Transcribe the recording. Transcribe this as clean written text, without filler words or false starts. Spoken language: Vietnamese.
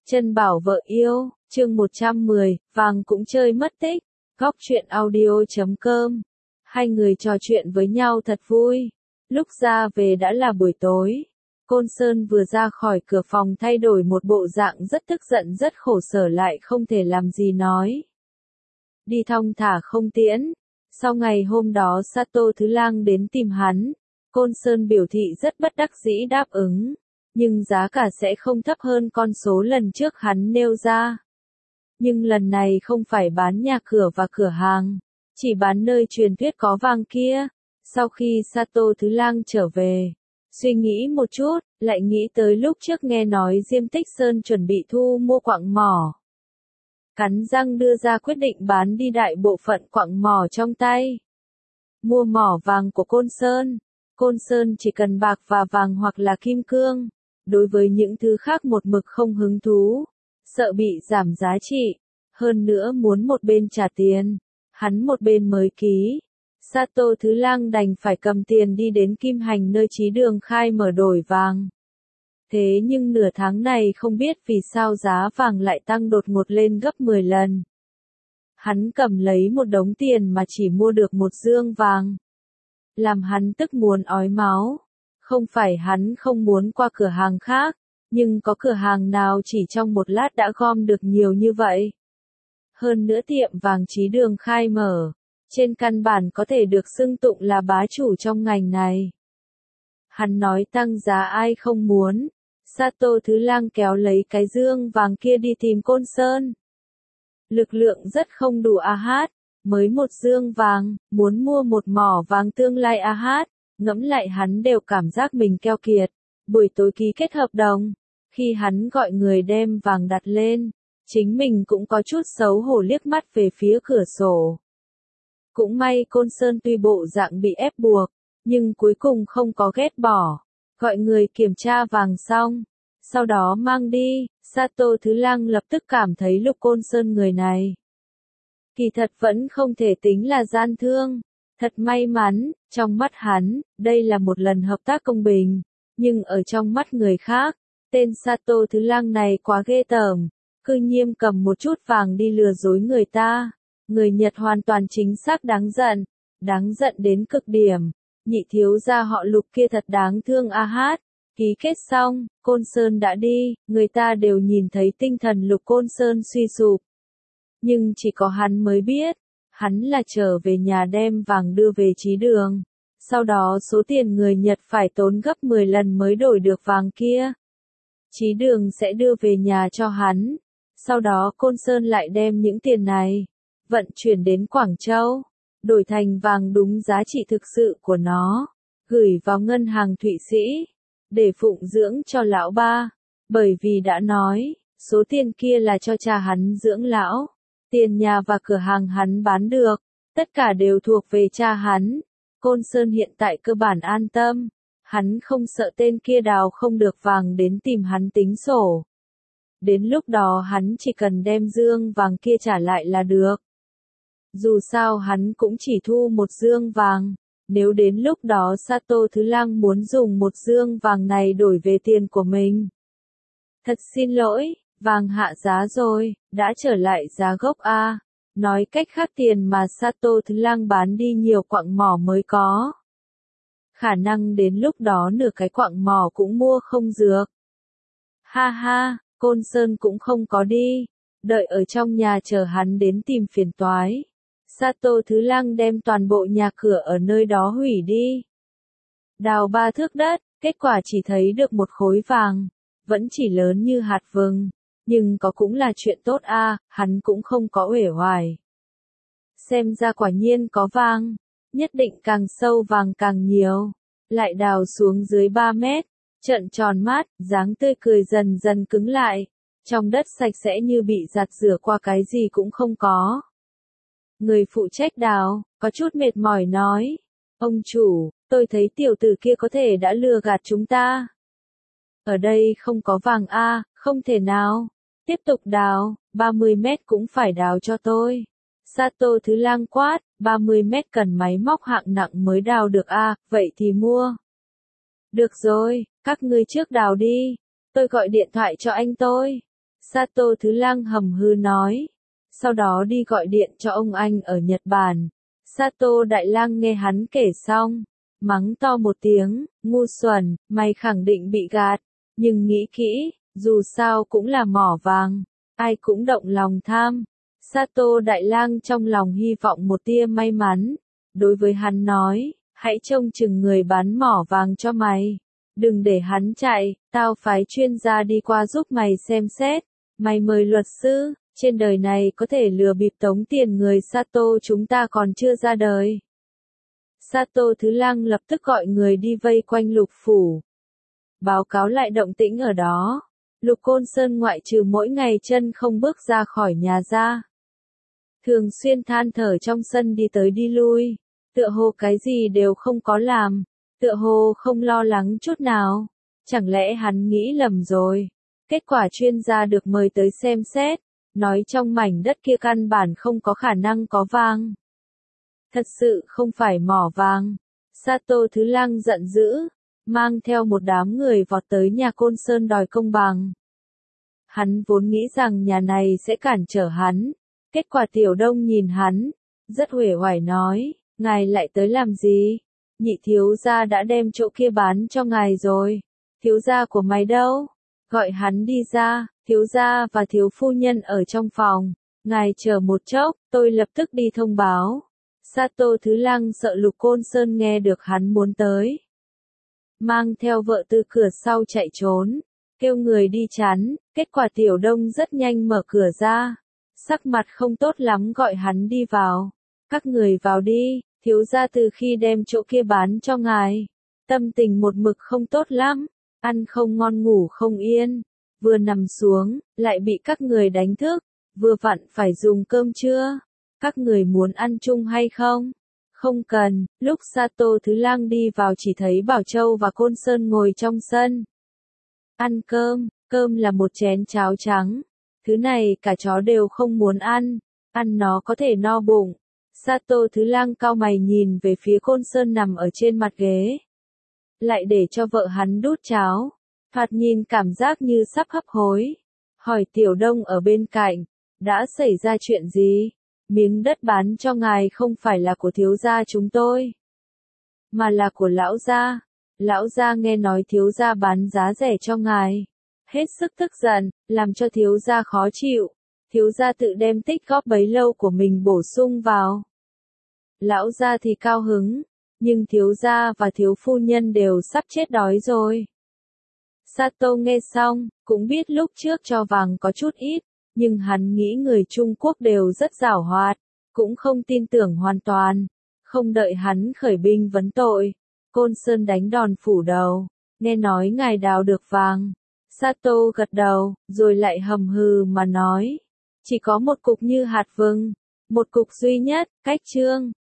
Chân bảo vợ yêu, chương 110, vàng cũng chơi mất tích. Góc truyện audio.com. Hai người trò chuyện với nhau thật vui. Lúc ra về đã là buổi tối. Côn Sơn vừa ra khỏi cửa phòng thay đổi một bộ dạng rất tức giận rất khổ sở lại không thể làm gì nói. Đi thong thả không tiễn. Sau ngày hôm đó Sato Thứ Lang đến tìm hắn. Côn Sơn biểu thị rất bất đắc dĩ đáp ứng. Nhưng giá cả sẽ không thấp hơn con số lần trước hắn nêu ra. Nhưng lần này không phải bán nhà cửa và cửa hàng, chỉ bán nơi truyền thuyết có vàng kia. Sau khi Sato Thứ Lang trở về, suy nghĩ một chút, lại nghĩ tới lúc trước nghe nói Diêm Tích Sơn chuẩn bị thu mua quặng mỏ. Cắn răng đưa ra quyết định bán đi đại bộ phận quặng mỏ trong tay. Mua mỏ vàng của Côn Sơn. Côn Sơn chỉ cần bạc và vàng hoặc là kim cương. Đối với những thứ khác một mực không hứng thú, sợ bị giảm giá trị, hơn nữa muốn một bên trả tiền, hắn một bên mới ký. Sato Thứ Lang đành phải cầm tiền đi đến Kim Hành nơi Chí Đường khai mở đổi vàng. Thế nhưng nửa tháng này không biết vì sao giá vàng lại tăng đột ngột lên gấp 10 lần. Hắn cầm lấy một đống tiền mà chỉ mua được một dương vàng. Làm hắn tức muốn ói máu. Không phải hắn không muốn qua cửa hàng khác, nhưng có cửa hàng nào chỉ trong một lát đã gom được nhiều như vậy. Hơn nữa tiệm vàng Chí Đường khai mở, trên căn bản có thể được xưng tụng là bá chủ trong ngành này. Hắn nói tăng giá ai không muốn. Sato Thứ Lang kéo lấy cái dương vàng kia đi tìm Côn Sơn. Lực lượng rất không đủ mới một dương vàng, muốn mua một mỏ vàng tương lai ngẫm lại hắn đều cảm giác mình keo kiệt. Buổi tối ký kết hợp đồng, khi hắn gọi người đem vàng đặt lên, chính mình cũng có chút xấu hổ liếc mắt về phía cửa sổ. Cũng may Côn Sơn tuy bộ dạng bị ép buộc, nhưng cuối cùng không có ghét bỏ, gọi người kiểm tra vàng xong, sau đó mang đi. Sato Thứ Lang lập tức cảm thấy Lục Côn Sơn người này kỳ thật vẫn không thể tính là gian thương. Thật may mắn, trong mắt hắn, đây là một lần hợp tác công bình, nhưng ở trong mắt người khác, tên Sato Thứ Lang này quá ghê tởm, cư nhiên cầm một chút vàng đi lừa dối người ta. Người Nhật hoàn toàn chính xác đáng giận đến cực điểm. Nhị thiếu gia họ Lục kia thật đáng thương Ký kết xong, Côn Sơn đã đi, người ta đều nhìn thấy tinh thần Lục Côn Sơn suy sụp. Nhưng chỉ có hắn mới biết. Hắn là trở về nhà đem vàng đưa về Chí Đường. Sau đó số tiền người Nhật phải tốn gấp 10 lần mới đổi được vàng kia. Chí Đường sẽ đưa về nhà cho hắn. Sau đó Côn Sơn lại đem những tiền này vận chuyển đến Quảng Châu, đổi thành vàng đúng giá trị thực sự của nó, gửi vào ngân hàng Thụy Sĩ, để phụng dưỡng cho lão ba. Bởi vì đã nói, số tiền kia là cho cha hắn dưỡng lão. Tiền nhà và cửa hàng hắn bán được, tất cả đều thuộc về cha hắn. Côn Sơn hiện tại cơ bản an tâm, hắn không sợ tên kia đào không được vàng đến tìm hắn tính sổ. Đến lúc đó hắn chỉ cần đem dương vàng kia trả lại là được. Dù sao hắn cũng chỉ thu một dương vàng, nếu đến lúc đó Sato Thứ Lang muốn dùng một dương vàng này đổi về tiền của mình. Thật xin lỗi. Vàng hạ giá rồi, đã trở lại giá gốc Nói cách khác tiền mà Sato Thứ Lang bán đi nhiều quặng mỏ mới có. Khả năng đến lúc đó nửa cái quặng mỏ cũng mua không được. Ha ha, Côn Sơn cũng không có đi, đợi ở trong nhà chờ hắn đến tìm phiền toái. Sato Thứ Lang đem toàn bộ nhà cửa ở nơi đó hủy đi. Đào 3 thước đất, kết quả chỉ thấy được một khối vàng, vẫn chỉ lớn như hạt vừng. Nhưng có cũng là chuyện tốt hắn cũng không có uể oải. Xem ra quả nhiên có vàng, nhất định càng sâu vàng càng nhiều. Lại đào xuống dưới 3 mét, trợn tròn mắt, dáng tươi cười dần dần cứng lại. Trong đất sạch sẽ như bị giặt rửa qua cái gì cũng không có. Người phụ trách đào, có chút mệt mỏi nói. Ông chủ, tôi thấy tiểu tử kia có thể đã lừa gạt chúng ta. Ở đây không có vàng không thể nào. Tiếp tục đào, 30 mét cũng phải đào cho tôi. Sato Thứ Lang quát, 30 mét cần máy móc hạng nặng mới đào được vậy thì mua. Được rồi, các ngươi trước đào đi, tôi gọi điện thoại cho anh tôi. Sato Thứ Lang hầm hư nói. Sau đó đi gọi điện cho ông anh ở Nhật Bản. Sato Đại Lang nghe hắn kể xong, mắng to một tiếng, ngu xuẩn, mày khẳng định bị gạt. Nhưng nghĩ kỹ, dù sao cũng là mỏ vàng, ai cũng động lòng tham. Sato Đại Lang trong lòng hy vọng một tia may mắn. Đối với hắn nói, hãy trông chừng người bán mỏ vàng cho mày. Đừng để hắn chạy, tao phái chuyên gia đi qua giúp mày xem xét. Mày mời luật sư, trên đời này có thể lừa bịp tống tiền người Sato chúng ta còn chưa ra đời. Sato Thứ Lang lập tức gọi người đi vây quanh Lục phủ. Báo cáo lại động tĩnh ở đó. Lục Côn Sơn ngoại trừ mỗi ngày chân không bước ra khỏi nhà ra. Thường xuyên than thở trong sân đi tới đi lui. Tựa hồ cái gì đều không có làm. Tựa hồ không lo lắng chút nào. Chẳng lẽ hắn nghĩ lầm rồi. Kết quả chuyên gia được mời tới xem xét. Nói trong mảnh đất kia căn bản không có khả năng có vàng. Thật sự không phải mỏ vàng. Sato Thứ Lang giận dữ, mang theo một đám người vọt tới nhà Côn Sơn đòi công bằng. Hắn vốn nghĩ rằng nhà này sẽ cản trở hắn. Kết quả Tiểu Đông nhìn hắn, rất uể oải nói, ngài lại tới làm gì? Nhị thiếu gia đã đem chỗ kia bán cho ngài rồi. Thiếu gia của mày đâu? Gọi hắn đi ra, thiếu gia và thiếu phu nhân ở trong phòng. Ngài chờ một chốc, tôi lập tức đi thông báo. Sato Thứ Lang sợ Lục Côn Sơn nghe được hắn muốn tới. Mang theo vợ từ cửa sau chạy trốn, kêu người đi chắn, kết quả Tiểu Đông rất nhanh mở cửa ra. Sắc mặt không tốt lắm gọi hắn đi vào. Các người vào đi, thiếu gia từ khi đem chỗ kia bán cho ngài. Tâm tình một mực không tốt lắm, ăn không ngon ngủ không yên. Vừa nằm xuống, lại bị các người đánh thức, vừa vặn phải dùng cơm trưa. Các người muốn ăn chung hay không? Không cần, lúc Sato Thứ Lang đi vào chỉ thấy Bảo Châu và Côn Sơn ngồi trong sân. Ăn cơm, cơm là một chén cháo trắng. Thứ này cả chó đều không muốn ăn nó có thể no bụng. Sato Thứ Lang cau mày nhìn về phía Côn Sơn nằm ở trên mặt ghế. Lại để cho vợ hắn đút cháo. Thoạt nhìn cảm giác như sắp hấp hối. Hỏi Tiểu Đông ở bên cạnh, đã xảy ra chuyện gì? Miếng đất bán cho ngài không phải là của thiếu gia chúng tôi, mà là của lão gia. Lão gia nghe nói thiếu gia bán giá rẻ cho ngài. Hết sức tức giận, làm cho thiếu gia khó chịu. Thiếu gia tự đem tích góp bấy lâu của mình bổ sung vào. Lão gia thì cao hứng, nhưng thiếu gia và thiếu phu nhân đều sắp chết đói rồi. Sato nghe xong, cũng biết lúc trước cho vàng có chút ít, nhưng hắn nghĩ người Trung Quốc đều rất giảo hoạt, cũng không tin tưởng hoàn toàn. Không đợi hắn khởi binh vấn tội, Côn Sơn đánh đòn phủ đầu, nghe nói ngài đào được vàng. Sato gật đầu, rồi lại hầm hừ mà nói, chỉ có một cục như hạt vừng, một cục duy nhất, cách trương.